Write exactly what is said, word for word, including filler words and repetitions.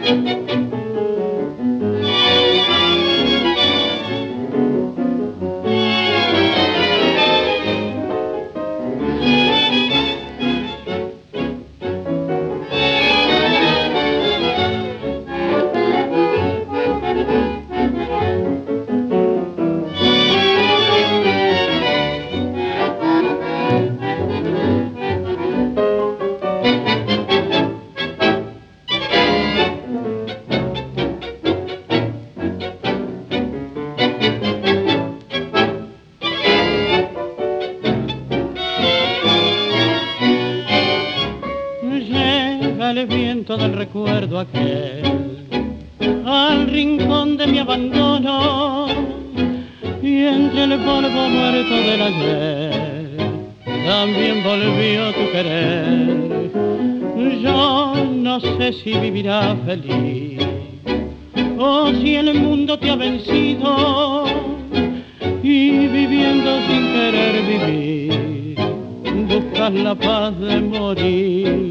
El viento del recuerdo aquel al rincón de mi abandono, y entre el polvo muerto del ayer también volvió tu querer. Yo no sé si vivirás feliz o si el mundo te ha vencido, y viviendo sin querer vivir buscas la paz de morir.